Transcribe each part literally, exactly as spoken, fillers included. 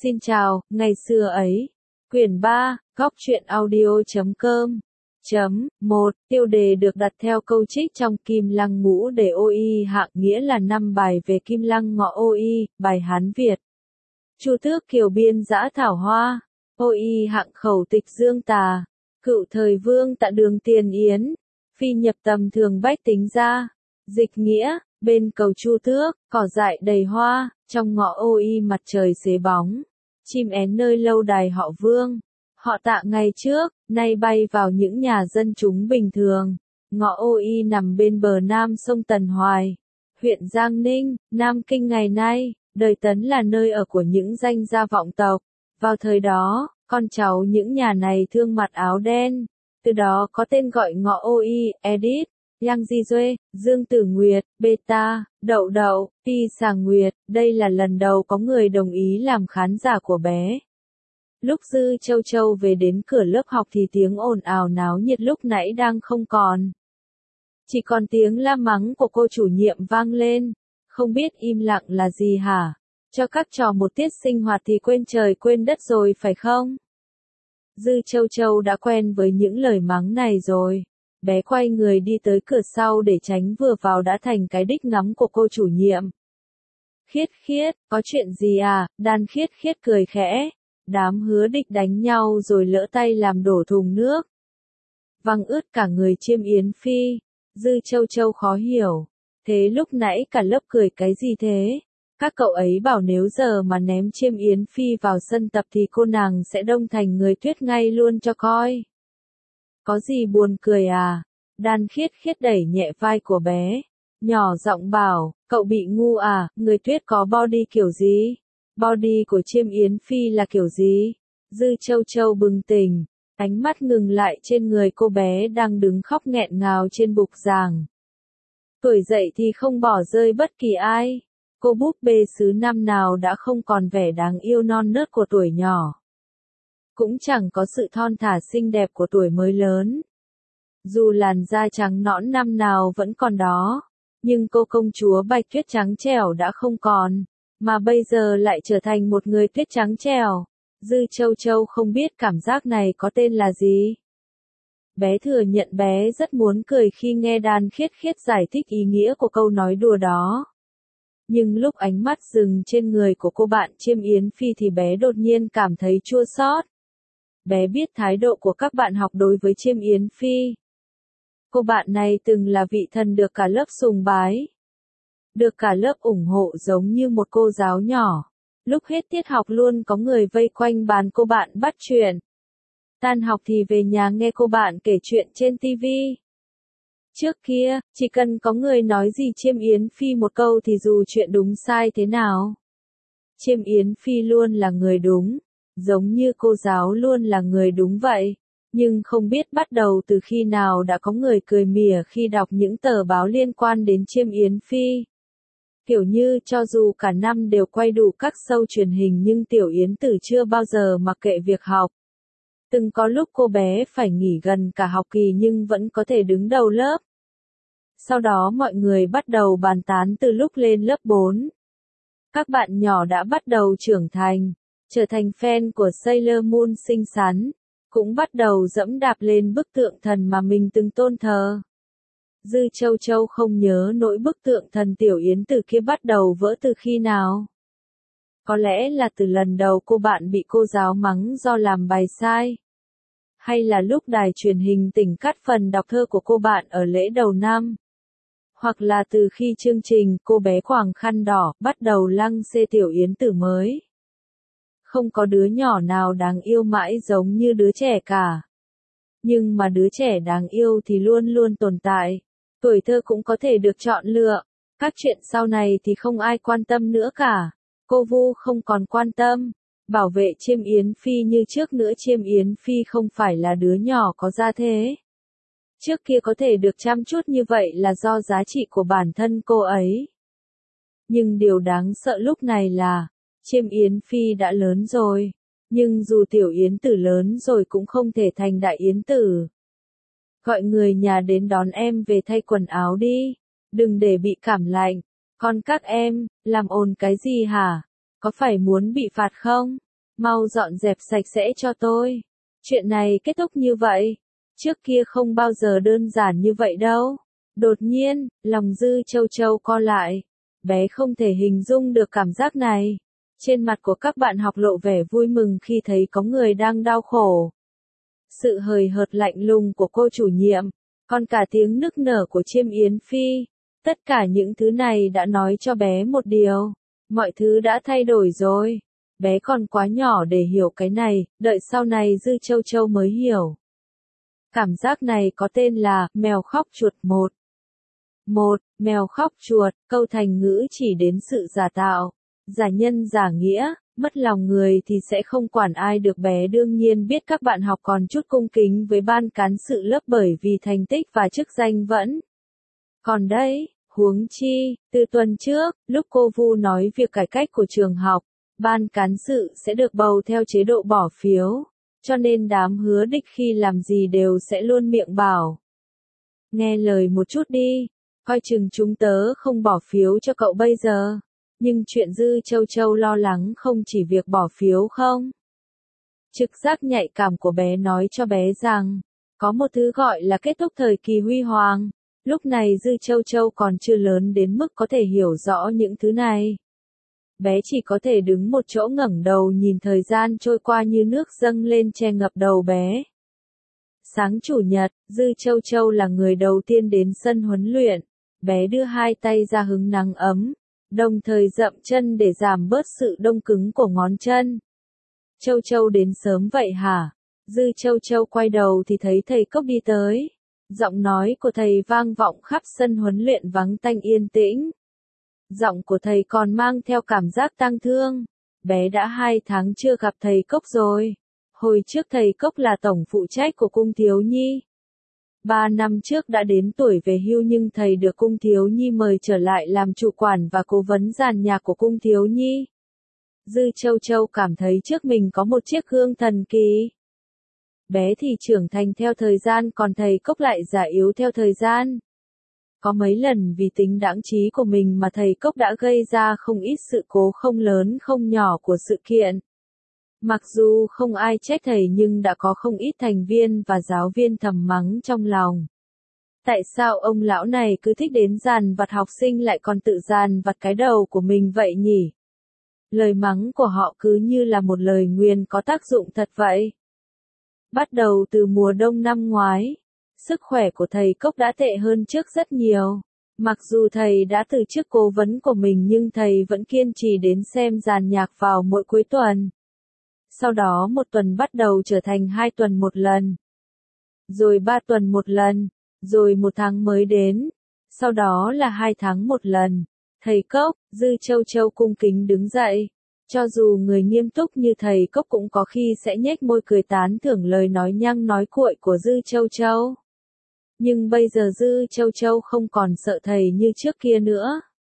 Xin chào, ngày xưa ấy. Quyển ba, góc truyện audio.com. Chấm, một, tiêu đề được đặt theo câu trích trong Kim Lăng Ngũ Đề Ô Y hạng nghĩa là năm bài về Kim Lăng Ngọ Ô Y, bài Hán Việt. Chu Tước Kiều biên dã thảo hoa, Ô Y hạng khẩu tịch dương tà, cựu thời vương tạ đường tiền yến, phi nhập tầm thường bách tính ra. Dịch nghĩa, bên cầu Chu Tước, cỏ dại đầy hoa, trong ngọ Ô Y mặt trời xế bóng. Chim én nơi lâu đài họ Vương. Họ Tạ ngày trước, nay bay vào những nhà dân chúng bình thường. Ngọ Ô Y nằm bên bờ nam sông Tần Hoài, huyện Giang Ninh, Nam Kinh ngày nay. Đời Tấn là nơi ở của những danh gia vọng tộc. Vào thời đó, con cháu những nhà này thương mặc áo đen. Từ đó có tên gọi Ngọ Ô Y, Edit, Yang Di Duê, Dương Tử Nguyệt, Beta, Đậu Đậu, Pi Sàng Nguyệt. Đây là lần đầu có người đồng ý làm khán giả của bé. Lúc Dư Châu Châu về đến cửa lớp học thì tiếng ồn ào náo nhiệt lúc nãy đang không còn. Chỉ còn tiếng la mắng của cô chủ nhiệm vang lên. Không biết im lặng là gì hả? Cho các trò một tiết sinh hoạt thì quên trời quên đất rồi phải không? Dư Châu Châu đã quen với những lời mắng này rồi. Bé quay người đi tới cửa sau để tránh vừa vào đã thành cái đích ngắm của cô chủ nhiệm. Khiết Khiết, có chuyện gì à? Đan Khiết Khiết cười khẽ. Đám hứa địch đánh nhau rồi lỡ tay làm đổ thùng nước. Văng ướt cả người Chiêm Yến Phi. Dư Châu Châu khó hiểu. Thế lúc nãy cả lớp cười cái gì thế? Các cậu ấy bảo nếu giờ mà ném Chiêm Yến Phi vào sân tập thì cô nàng sẽ đông thành người tuyết ngay luôn cho coi. Có gì buồn cười à? Đan Khiết Khiết đẩy nhẹ vai của bé. Nhỏ giọng bảo, cậu bị ngu à, người tuyết có body kiểu gì? Body của Chiêm Yến Phi là kiểu gì? Dư Châu Châu bừng tỉnh, ánh mắt ngừng lại trên người cô bé đang đứng khóc nghẹn ngào trên bục giảng. Tuổi dậy thì không bỏ rơi bất kỳ ai. Cô búp bê xứ năm nào đã không còn vẻ đáng yêu non nớt của tuổi nhỏ. Cũng chẳng có sự thon thả xinh đẹp của tuổi mới lớn. Dù làn da trắng nõn năm nào vẫn còn đó, nhưng cô công chúa Bạch Tuyết trắng trẻo đã không còn, mà bây giờ lại trở thành một người tuyết trắng trẻo. Dư Châu Châu không biết cảm giác này có tên là gì. Bé thừa nhận bé rất muốn cười khi nghe Đan Khiết Khiết giải thích ý nghĩa của câu nói đùa đó. Nhưng lúc ánh mắt dừng trên người của cô bạn Chiêm Yến Phi thì bé đột nhiên cảm thấy chua xót. Bé biết thái độ của các bạn học đối với Chiêm Yến Phi. Cô bạn này từng là vị thần được cả lớp sùng bái. Được cả lớp ủng hộ giống như một cô giáo nhỏ. Lúc hết tiết học luôn có người vây quanh bàn cô bạn bắt chuyện. Tan học thì về nhà nghe cô bạn kể chuyện trên ti vi. Trước kia, chỉ cần có người nói gì Chiêm Yến Phi một câu thì dù chuyện đúng sai thế nào, Chiêm Yến Phi luôn là người đúng, giống như cô giáo luôn là người đúng vậy. Nhưng không biết bắt đầu từ khi nào đã có người cười mỉa khi đọc những tờ báo liên quan đến Chiêm Yến Phi. Kiểu như cho dù cả năm đều quay đủ các show truyền hình nhưng Tiểu Yến Tử chưa bao giờ mặc kệ việc học. Từng có lúc cô bé phải nghỉ gần cả học kỳ nhưng vẫn có thể đứng đầu lớp. Sau đó mọi người bắt đầu bàn tán từ lúc lên lớp bốn. Các bạn nhỏ đã bắt đầu trưởng thành, trở thành fan của Sailor Moon xinh xắn, cũng bắt đầu dẫm đạp lên bức tượng thần mà mình từng tôn thờ. Dư Châu Châu không nhớ nỗi bức tượng thần Tiểu Yến Tử kia bắt đầu vỡ từ khi nào. Có lẽ là từ lần đầu cô bạn bị cô giáo mắng do làm bài sai. Hay là lúc đài truyền hình tỉnh cắt phần đọc thơ của cô bạn ở lễ đầu năm. Hoặc là từ khi chương trình Cô bé quàng khăn đỏ bắt đầu lăng xê Tiểu Yến Tử mới. Không có đứa nhỏ nào đáng yêu mãi giống như đứa trẻ cả. Nhưng mà đứa trẻ đáng yêu thì luôn luôn tồn tại. Tuổi thơ cũng có thể được chọn lựa. Các chuyện sau này thì không ai quan tâm nữa cả. Cô Vu không còn quan tâm. Bảo vệ Chiêm Yến Phi như trước nữa. Chiêm Yến Phi không phải là đứa nhỏ có gia thế. Trước kia có thể được chăm chút như vậy là do giá trị của bản thân cô ấy. Nhưng điều đáng sợ lúc này là, Chiêm Yến Phi đã lớn rồi. Nhưng dù Tiểu Yến Tử lớn rồi cũng không thể thành Đại Yến Tử. Gọi người nhà đến đón em về thay quần áo đi. Đừng để bị cảm lạnh. Còn các em, làm ồn cái gì hả? Có phải muốn bị phạt không? mau dọn dẹp sạch sẽ cho tôi. Chuyện này kết thúc như vậy. Trước kia không bao giờ đơn giản như vậy đâu. Đột nhiên, lòng Dư Châu Châu co lại. Bé không thể hình dung được cảm giác này. Trên mặt của các bạn học lộ vẻ vui mừng khi thấy có người đang đau khổ. Sự hời hợt lạnh lùng của cô chủ nhiệm, còn cả tiếng nức nở của Chiêm Yến Phi. Tất cả những thứ này đã nói cho bé một điều. Mọi thứ đã thay đổi rồi. Bé còn quá nhỏ để hiểu cái này, đợi sau này Dư Châu Châu mới hiểu. Cảm giác này có tên là mèo khóc chuột một. Một, mèo khóc chuột, câu thành ngữ chỉ đến sự giả tạo, giả nhân giả nghĩa, mất lòng người thì sẽ không quản ai được. Bé đương nhiên biết các bạn học còn chút cung kính với ban cán sự lớp bởi vì thành tích và chức danh vẫn. Còn đây, huống chi, từ tuần trước, lúc cô Vu nói việc cải cách của trường học, ban cán sự sẽ được bầu theo chế độ bỏ phiếu, cho nên đám hứa địch khi làm gì đều sẽ luôn miệng bảo. Nghe lời một chút đi, coi chừng chúng tớ không bỏ phiếu cho cậu bây giờ. Nhưng chuyện Dư Châu Châu lo lắng không chỉ việc bỏ phiếu không. Trực giác nhạy cảm của bé nói cho bé rằng, có một thứ gọi là kết thúc thời kỳ huy hoàng. Lúc này Dư Châu Châu còn chưa lớn đến mức có thể hiểu rõ những thứ này. Bé chỉ có thể đứng một chỗ ngẩng đầu nhìn thời gian trôi qua như nước dâng lên che ngập đầu bé. Sáng chủ nhật, Dư Châu Châu là người đầu tiên đến sân huấn luyện. Bé đưa hai tay ra hứng nắng ấm, đồng thời dậm chân để giảm bớt sự đông cứng của ngón chân. Châu Châu đến sớm vậy hả? Dư Châu Châu quay đầu thì thấy thầy Cốc đi tới. Giọng nói của thầy vang vọng khắp sân huấn luyện vắng tanh yên tĩnh. Giọng của thầy còn mang theo cảm giác tang thương. Bé đã hai tháng chưa gặp thầy Cốc rồi. Hồi trước thầy Cốc là tổng phụ trách của cung thiếu nhi. Ba năm trước đã đến tuổi về hưu nhưng thầy được cung thiếu nhi mời trở lại làm chủ quản và cố vấn dàn nhạc của cung thiếu nhi. Dư Châu Châu cảm thấy trước mình có một chiếc gương thần kỳ. Bé thì trưởng thành theo thời gian còn thầy Cốc lại già yếu theo thời gian. Có mấy lần vì tính đãng trí của mình mà thầy Cốc đã gây ra không ít sự cố không lớn không nhỏ của sự kiện. Mặc dù không ai trách thầy nhưng đã có không ít thành viên và giáo viên thầm mắng trong lòng. Tại sao ông lão này cứ thích đến dàn vặt học sinh lại còn tự dàn vặt cái đầu của mình vậy nhỉ? Lời mắng của họ cứ như là một lời nguyền có tác dụng thật vậy. Bắt đầu từ mùa đông năm ngoái, sức khỏe của thầy Cốc đã tệ hơn trước rất nhiều. Mặc dù thầy đã từ chức cố vấn của mình nhưng thầy vẫn kiên trì đến xem dàn nhạc vào mỗi cuối tuần. Sau đó một tuần bắt đầu trở thành hai tuần một lần. Rồi ba tuần một lần. Rồi một tháng mới đến. Sau đó là hai tháng một lần. Thầy Cốc, Dư Châu Châu cung kính đứng dậy. Cho dù người nghiêm túc như thầy Cốc cũng có khi sẽ nhếch môi cười tán thưởng lời nói nhăng nói cuội của Dư Châu Châu. Nhưng bây giờ Dư Châu Châu không còn sợ thầy như trước kia nữa.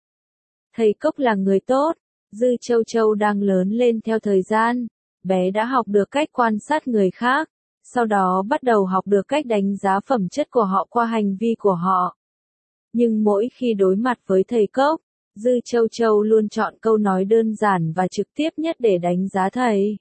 Thầy Cốc là người tốt. Dư Châu Châu đang lớn lên theo thời gian. Bé đã học được cách quan sát người khác, sau đó bắt đầu học được cách đánh giá phẩm chất của họ qua hành vi của họ. Nhưng mỗi khi đối mặt với thầy Cốc, Dư Châu Châu luôn chọn câu nói đơn giản và trực tiếp nhất để đánh giá thầy.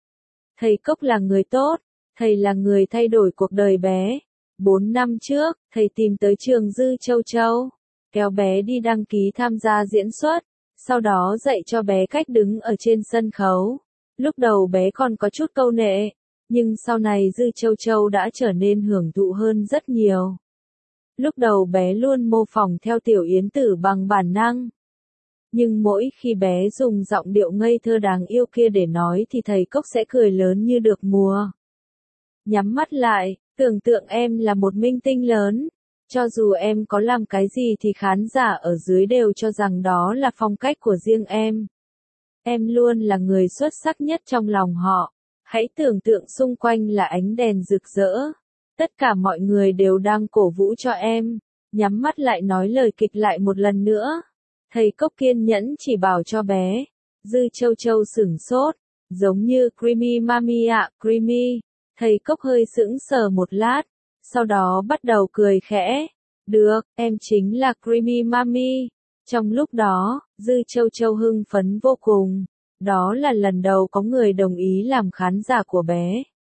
Thầy Cốc là người tốt, thầy là người thay đổi cuộc đời bé. Bốn năm trước, thầy tìm tới trường Dư Châu Châu, kéo bé đi đăng ký tham gia diễn xuất, sau đó dạy cho bé cách đứng ở trên sân khấu. Lúc đầu bé còn có chút câu nệ, nhưng sau này Dư Châu Châu đã trở nên hưởng thụ hơn rất nhiều. Lúc đầu bé luôn mô phỏng theo Tiểu Yến Tử bằng bản năng. Nhưng mỗi khi bé dùng giọng điệu ngây thơ đáng yêu kia để nói thì thầy Cốc sẽ cười lớn như được mùa. Nhắm mắt lại, tưởng tượng em là một minh tinh lớn. Cho dù em có làm cái gì thì khán giả ở dưới đều cho rằng đó là phong cách của riêng em. Em luôn là người xuất sắc nhất trong lòng họ. Hãy tưởng tượng xung quanh là ánh đèn rực rỡ. Tất cả mọi người đều đang cổ vũ cho em. Nhắm mắt lại nói lời kịch lại một lần nữa. Thầy Cốc kiên nhẫn chỉ bảo cho bé. Dư Châu Châu sửng sốt. Giống như Creamy Mami ạ, Creamy. Thầy Cốc hơi sững sờ một lát. Sau đó bắt đầu cười khẽ. Được, em chính là Creamy Mami. Trong lúc đó, Dư Châu Châu hưng phấn vô cùng. Đó là lần đầu có người đồng ý làm khán giả của bé.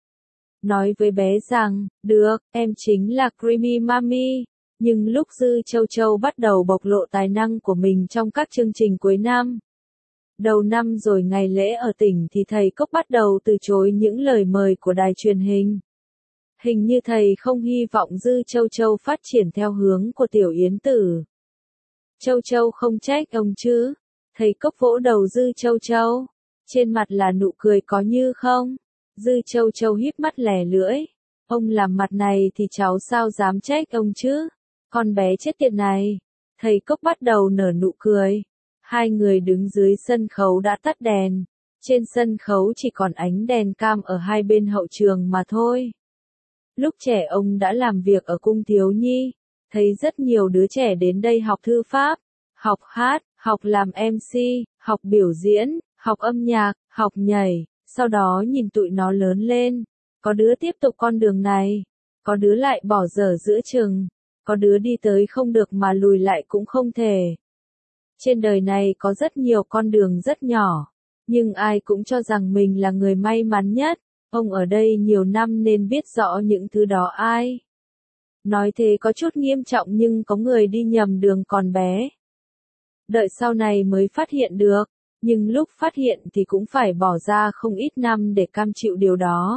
Nói với bé rằng, được, em chính là Creamy Mami. Nhưng lúc Dư Châu Châu bắt đầu bộc lộ tài năng của mình trong các chương trình cuối năm. Đầu năm rồi ngày lễ ở tỉnh thì thầy Cốc bắt đầu từ chối những lời mời của đài truyền hình. Hình như thầy không hy vọng Dư Châu Châu phát triển theo hướng của Tiểu Yến Tử. Châu Châu không trách ông chứ. Thầy Cốc vỗ đầu Dư Châu Châu. Trên mặt là nụ cười có như không. Dư Châu Châu híp mắt lè lưỡi. Ông làm mặt này thì cháu sao dám trách ông chứ. Con bé chết tiệt này. Thầy Cốc bắt đầu nở nụ cười. Hai người đứng dưới sân khấu đã tắt đèn. Trên sân khấu chỉ còn ánh đèn cam ở hai bên hậu trường mà thôi. Lúc trẻ ông đã làm việc ở cung thiếu nhi. Thấy rất nhiều đứa trẻ đến đây học thư pháp, học hát, học làm em xê, học biểu diễn, học âm nhạc, học nhảy. Sau đó nhìn tụi nó lớn lên. Có đứa tiếp tục con đường này. Có đứa lại bỏ dở giữa chừng. Có đứa đi tới không được mà lùi lại cũng không thể. Trên đời này có rất nhiều con đường rất nhỏ. Nhưng ai cũng cho rằng mình là người may mắn nhất. Ông ở đây nhiều năm nên biết rõ những thứ đó ai. Nói thế có chút nghiêm trọng nhưng có người đi nhầm đường còn bé. Đợi sau này mới phát hiện được. Nhưng lúc phát hiện thì cũng phải bỏ ra không ít năm để cam chịu điều đó.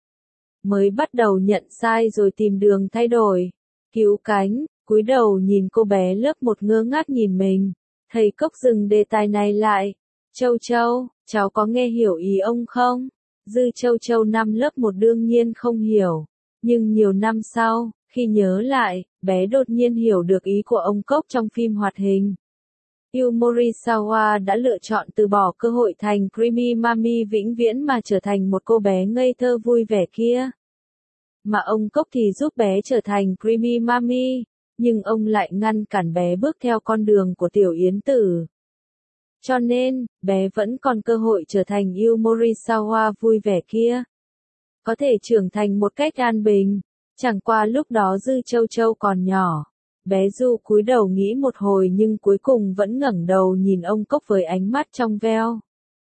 Mới bắt đầu nhận sai rồi tìm đường thay đổi. Cứu cánh, cúi đầu nhìn cô bé lớp một ngơ ngác nhìn mình. Thầy Cốc dừng đề tài này lại. Châu Châu, cháu có nghe hiểu ý ông không? Dư Châu Châu năm lớp một đương nhiên không hiểu. Nhưng nhiều năm sau, khi nhớ lại, bé đột nhiên hiểu được ý của ông Cốc trong phim hoạt hình. Yu Morisawa đã lựa chọn từ bỏ cơ hội thành Creamy Mami vĩnh viễn mà trở thành một cô bé ngây thơ vui vẻ kia. Mà ông Cốc thì giúp bé trở thành Creamy Mami, nhưng ông lại ngăn cản bé bước theo con đường của Tiểu Yến Tử. Cho nên, bé vẫn còn cơ hội trở thành Yu Morisawa vui vẻ kia. Có thể trưởng thành một cách an bình, chẳng qua lúc đó Dư Châu Châu còn nhỏ. Bé Du cúi đầu nghĩ một hồi nhưng cuối cùng vẫn ngẩng đầu nhìn ông Cốc với ánh mắt trong veo.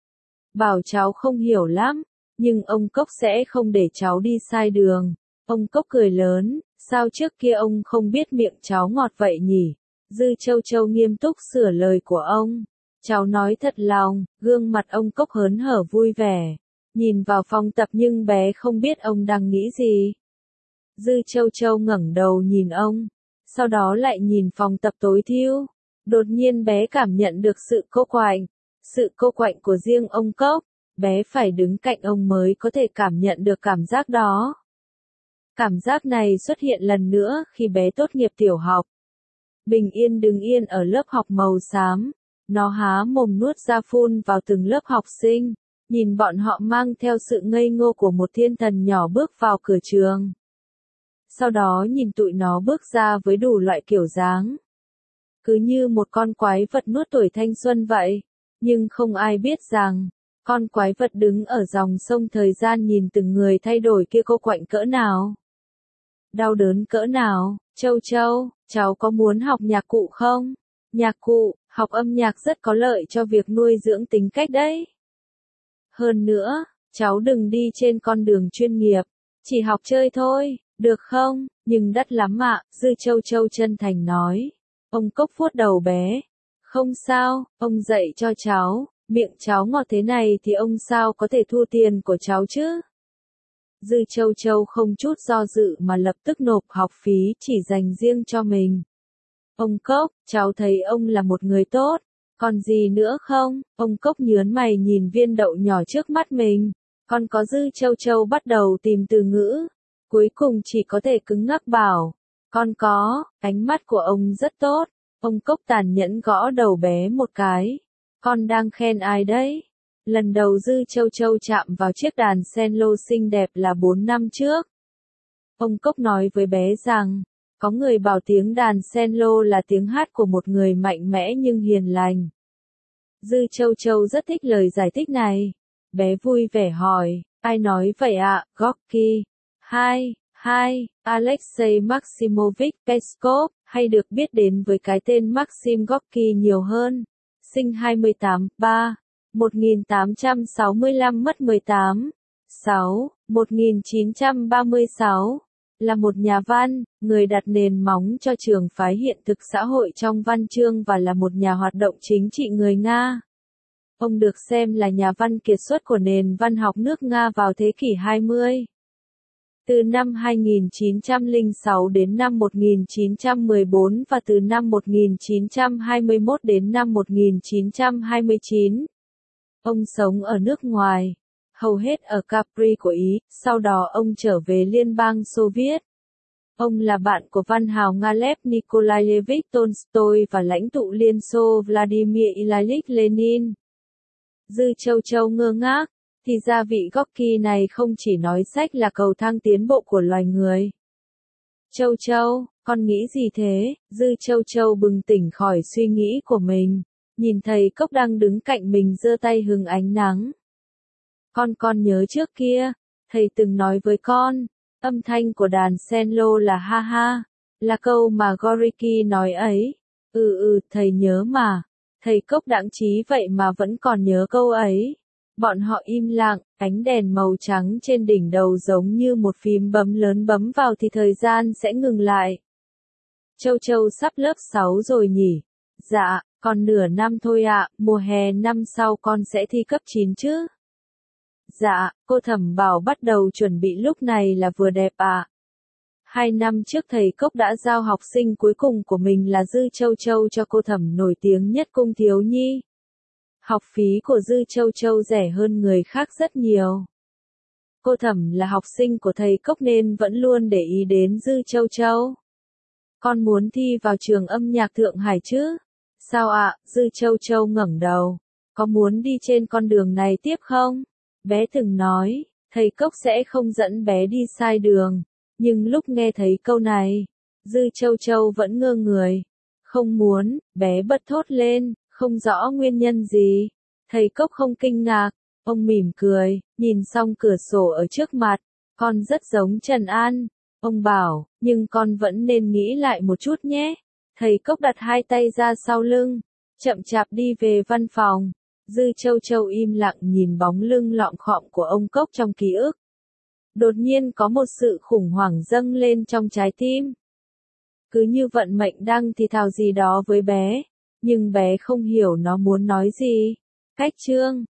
Bảo cháu không hiểu lắm, nhưng ông Cốc sẽ không để cháu đi sai đường. Ông Cốc cười lớn, sao trước kia ông không biết miệng cháu ngọt vậy nhỉ? Dư Châu Châu nghiêm túc sửa lời của ông. Cháu nói thật lòng, gương mặt ông Cốc hớn hở vui vẻ. Nhìn vào phòng tập nhưng bé không biết ông đang nghĩ gì. Dư Châu Châu ngẩng đầu nhìn ông. Sau đó lại nhìn phòng tập tối thiu. Đột nhiên bé cảm nhận được sự cô quạnh. Sự cô quạnh của riêng ông Cốc. Bé phải đứng cạnh ông mới có thể cảm nhận được cảm giác đó. Cảm giác này xuất hiện lần nữa khi bé tốt nghiệp tiểu học. Bình yên đứng yên ở lớp học màu xám. Nó há mồm nuốt ra phun vào từng lớp học sinh. Nhìn bọn họ mang theo sự ngây ngô của một thiên thần nhỏ bước vào cửa trường. Sau đó nhìn tụi nó bước ra với đủ loại kiểu dáng. Cứ như một con quái vật nuốt tuổi thanh xuân vậy. Nhưng không ai biết rằng, con quái vật đứng ở dòng sông thời gian nhìn từng người thay đổi kia cô quạnh cỡ nào. Đau đớn cỡ nào. Châu Châu, cháu có muốn học nhạc cụ không? Nhạc cụ, học âm nhạc rất có lợi cho việc nuôi dưỡng tính cách đấy. Hơn nữa, cháu đừng đi trên con đường chuyên nghiệp. Chỉ học chơi thôi. Được không, nhưng đắt lắm ạ, Dư Châu Châu chân thành nói. Ông Cốc vuốt đầu bé. Không sao, ông dạy cho cháu, miệng cháu ngọt thế này thì ông sao có thể thu tiền của cháu chứ? Dư Châu Châu không chút do dự mà lập tức nộp học phí chỉ dành riêng cho mình. Ông Cốc, cháu thấy ông là một người tốt, còn gì nữa không? Ông Cốc nhớn mày nhìn viên đậu nhỏ trước mắt mình. Còn có Dư Châu Châu bắt đầu tìm từ ngữ. Cuối cùng chỉ có thể cứng ngắc bảo, con có, ánh mắt của ông rất tốt. Ông Cốc tàn nhẫn gõ đầu bé một cái. Con đang khen ai đấy? Lần đầu Dư Châu Châu chạm vào chiếc đàn cello xinh đẹp là bốn năm trước. Ông Cốc nói với bé rằng, có người bảo tiếng đàn cello là tiếng hát của một người mạnh mẽ nhưng hiền lành. Dư Châu Châu rất thích lời giải thích này. Bé vui vẻ hỏi, ai nói vậy ạ, Gorky? Hai, hai, Alexei Maximovich Peskov, hay được biết đến với cái tên Maxim Gorky nhiều hơn. Sinh hai mươi tám, ba. một nghìn tám trăm sáu mươi lăm mất mười tám. sáu. một nghìn chín trăm ba mươi sáu. Là một nhà văn, người đặt nền móng cho trường phái hiện thực xã hội trong văn chương và là một nhà hoạt động chính trị người Nga. Ông được xem là nhà văn kiệt xuất của nền văn học nước Nga vào thế kỷ hai mươi. Từ năm hai nghìn chín trăm lẻ sáu đến năm một nghìn chín trăm mười bốn và từ năm một nghìn chín trăm hai mươi mốt đến năm một nghìn chín trăm hai mươi chín. Ông sống ở nước ngoài, hầu hết ở Capri của Ý, sau đó ông trở về Liên bang Xô Viết. Ông là bạn của văn hào Nga Lev Nikolaevich Tolstoy và lãnh tụ Liên Xô Vladimir Ilyich Lenin. Dư Châu Châu ngơ ngác, thì ra vị Gorky này không chỉ nói sách là cầu thang tiến bộ của loài người. Châu Châu, con nghĩ gì thế? Dư Châu Châu bừng tỉnh khỏi suy nghĩ của mình, nhìn thầy Cốc đang đứng cạnh mình giơ tay hứng ánh nắng. Con con nhớ trước kia, thầy từng nói với con, âm thanh của đàn cello là ha ha, là câu mà Gorky nói ấy. Ừ ừ, thầy nhớ mà. Thầy Cốc đãng trí vậy mà vẫn còn nhớ câu ấy. Bọn họ im lặng, ánh đèn màu trắng trên đỉnh đầu giống như một phím bấm lớn bấm vào thì thời gian sẽ ngừng lại. Châu Châu sắp lớp sáu rồi nhỉ? Dạ, còn nửa năm thôi ạ, mùa hè năm sau con sẽ thi cấp chín chứ? Dạ, cô Thẩm bảo bắt đầu chuẩn bị lúc này là vừa đẹp ạ. Hai năm trước thầy Cốc đã giao học sinh cuối cùng của mình là Dư Châu Châu cho cô Thẩm nổi tiếng nhất cung thiếu nhi. Học phí của Dư Châu Châu rẻ hơn người khác rất nhiều. Cô Thẩm là học sinh của thầy Cốc nên vẫn luôn để ý đến Dư Châu Châu. Con muốn thi vào trường âm nhạc Thượng Hải chứ? Sao ạ? Dư Châu Châu ngẩng đầu. Có muốn đi trên con đường này tiếp không? Bé từng nói, thầy Cốc sẽ không dẫn bé đi sai đường. Nhưng lúc nghe thấy câu này, Dư Châu Châu vẫn ngơ người. Không muốn, bé bật thốt lên, không rõ nguyên nhân gì. Thầy Cốc không kinh ngạc, ông mỉm cười, nhìn xong cửa sổ ở trước mặt. Con rất giống Trần An. Ông bảo, nhưng con vẫn nên nghĩ lại một chút nhé. Thầy Cốc đặt hai tay ra sau lưng, chậm chạp đi về văn phòng. Dư Châu Châu im lặng nhìn bóng lưng lọm khọm của ông Cốc trong ký ức. Đột nhiên có một sự khủng hoảng dâng lên trong trái tim. Cứ như vận mệnh đang thì thào gì đó với bé, nhưng bé không hiểu nó muốn nói gì. Cách chương